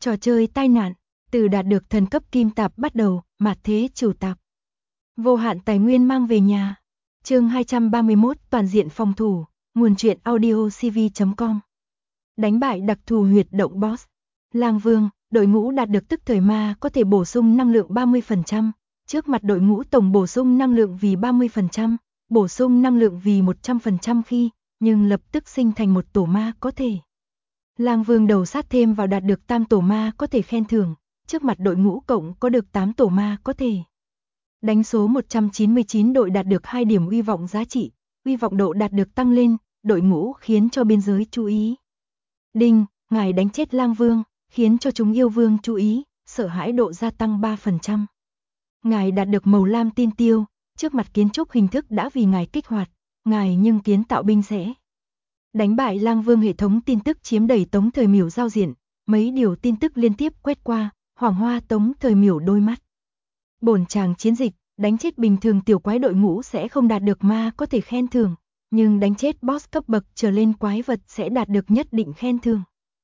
Trò chơi tai nạn, từ đạt được thần cấp kim tạp bắt đầu, mạt thế chủ tạp. Vô hạn tài nguyên mang về nhà. Chương 231 toàn diện phòng thủ, nguồn truyện audio cv.com. Đánh bại đặc thù huyệt động boss. Lang Vương, đội ngũ đạt được tức thời ma có thể bổ sung năng lượng 30%, trước mặt đội ngũ tổng bổ sung năng lượng vì 30%, bổ sung năng lượng vì 100% khi, nhưng lập tức sinh thành một tổ ma có thể. Lang Vương đầu sát thêm vào đạt được tam tổ ma có thể khen thưởng, trước mặt đội ngũ cộng có được 8 tổ ma có thể. Đánh số 199 đội đạt được 2 điểm uy vọng giá trị, uy vọng độ đạt được tăng lên, đội ngũ khiến cho biên giới chú ý. Đinh, ngài đánh chết Lang Vương, khiến cho chúng yêu vương chú ý, sợ hãi độ gia tăng 3%. Ngài đạt được màu lam tin tiêu, trước mặt kiến trúc hình thức đã vì ngài kích hoạt, ngài nhưng kiến tạo binh sẽ. Đánh bại Lang Vương hệ thống tin tức chiếm đầy Tống Thời Miểu giao diện, mấy điều tin tức liên tiếp quét qua, hoàng hoa Tống Thời Miểu đôi mắt. Bổn chàng chiến dịch, đánh chết bình thường tiểu quái đội ngũ sẽ không đạt được ma có thể khen thưởng, nhưng đánh chết boss cấp bậc trở lên quái vật sẽ đạt được nhất định khen thưởng.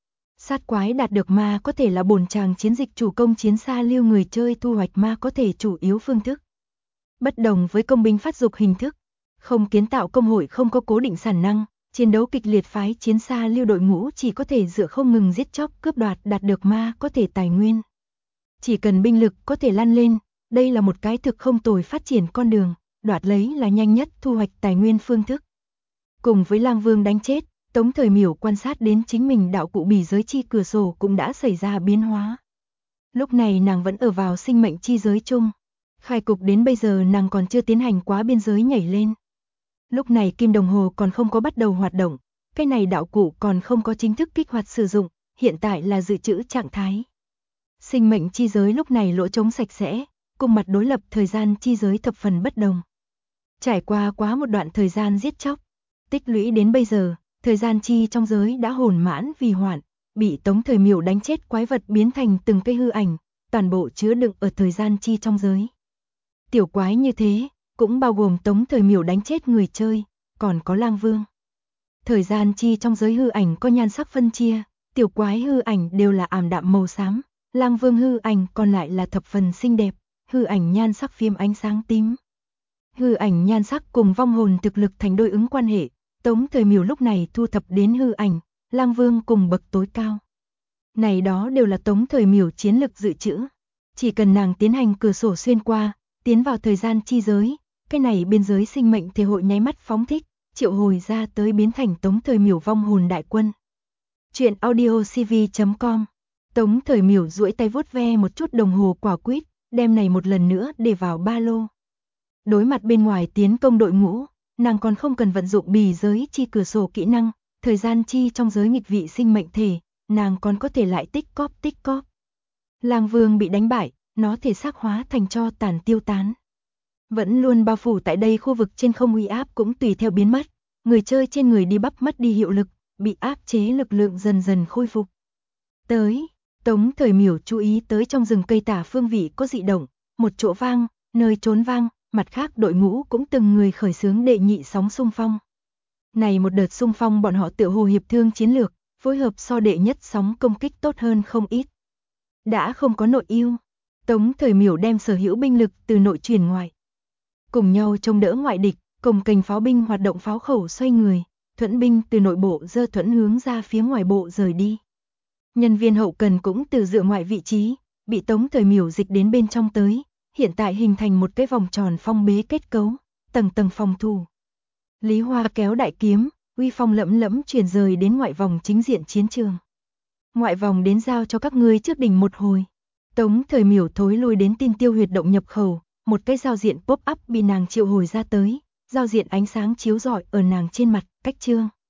Sát quái đạt được ma có thể là bổn chàng chiến dịch chủ công chiến xa lưu người chơi thu hoạch ma có thể chủ yếu phương thức. Bất đồng với công binh phát dục hình thức, không kiến tạo công hội không có cố định sản năng, chiến đấu kịch liệt phái chiến xa lưu đội ngũ chỉ có thể dựa không ngừng giết chóc cướp đoạt đạt được ma có thể tài nguyên. Chỉ cần binh lực có thể lăn lên, đây là một cái thực không tồi phát triển con đường, đoạt lấy là nhanh nhất thu hoạch tài nguyên phương thức. Cùng với Lang Vương đánh chết, Tống Thời Miểu quan sát đến chính mình đạo cụ bỉ giới chi cửa sổ cũng đã xảy ra biến hóa. Lúc này nàng vẫn ở vào sinh mệnh chi giới chung. Khai cục đến bây giờ nàng còn chưa tiến hành quá biên giới nhảy lên. Lúc này kim đồng hồ còn không có bắt đầu hoạt động, cái này đạo cụ còn không có chính thức kích hoạt sử dụng, hiện tại là dự trữ trạng thái. Sinh mệnh chi giới lúc này lỗ trống sạch sẽ, cùng mặt đối lập thời gian chi giới thập phần bất đồng. Trải qua quá một đoạn thời gian giết chóc, tích lũy đến bây giờ, thời gian chi trong giới đã hồn mãn vì hoạn, bị Tống Thời Miểu đánh chết quái vật biến thành từng cây hư ảnh, toàn bộ chứa đựng ở thời gian chi trong giới. Tiểu quái như thế, cũng bao gồm Tống Thời Miểu đánh chết người chơi, còn có Lang Vương. Thời gian chi trong giới hư ảnh có nhan sắc phân chia, tiểu quái hư ảnh đều là ảm đạm màu xám, Lang Vương hư ảnh còn lại là thập phần xinh đẹp, hư ảnh nhan sắc phím ánh sáng tím. Hư ảnh nhan sắc cùng vong hồn thực lực thành đối ứng quan hệ, Tống Thời Miểu lúc này thu thập đến hư ảnh, Lang Vương cùng bậc tối cao. Này đó đều là Tống Thời Miểu chiến lực dự trữ. Chỉ cần nàng tiến hành cửa sổ xuyên qua, tiến vào thời gian chi giới, cái này biên giới sinh mệnh thể hội nháy mắt phóng thích, triệu hồi ra tới biến thành Tống Thời Miểu vong hồn đại quân. Chuyện audio cv.com. Tống Thời Miểu duỗi tay vuốt ve một chút đồng hồ quả quýt, đem này một lần nữa để vào ba lô. Đối mặt bên ngoài tiến công đội ngũ, nàng còn không cần vận dụng bì giới chi cửa sổ kỹ năng, thời gian chi trong giới nghịch vị sinh mệnh thể, nàng còn có thể lại tích cóp. Lang Vương bị đánh bại, nó thể xác hóa thành tro tàn tiêu tán. Vẫn luôn bao phủ tại đây khu vực trên không uy áp cũng tùy theo biến mất, người chơi trên người đi bắp mất đi hiệu lực, bị áp chế lực lượng dần dần khôi phục. Tới, Tống Thời Miểu chú ý tới trong rừng cây tả phương vị có dị động, một chỗ vang, nơi trốn vang, mặt khác đội ngũ cũng từng người khởi xướng đệ nhị sóng xung phong. Này một đợt xung phong bọn họ tựa hồ hiệp thương chiến lược, phối hợp so đệ nhất sóng công kích tốt hơn không ít. Đã không có nội ưu, Tống Thời Miểu đem sở hữu binh lực từ nội truyền ngoại. Cùng nhau chống đỡ ngoại địch, cồng kềnh pháo binh hoạt động pháo khẩu xoay người, thuẫn binh từ nội bộ dơ thuẫn hướng ra phía ngoài bộ rời đi. Nhân viên hậu cần cũng từ dựa ngoại vị trí, bị Tống Thời Miểu dịch đến bên trong tới, hiện tại hình thành một cái vòng tròn phong bế kết cấu, tầng tầng phòng thủ. Lý Hoa kéo đại kiếm, uy phong lẫm lẫm truyền rời đến ngoại vòng chính diện chiến trường. Ngoại vòng đến giao cho các ngươi trước đỉnh một hồi. Tống Thời Miểu thối lui đến tin tiêu huyệt động nhập khẩu, một cái giao diện pop up bị nàng triệu hồi ra tới, giao diện ánh sáng chiếu rọi ở nàng trên mặt, cách chương.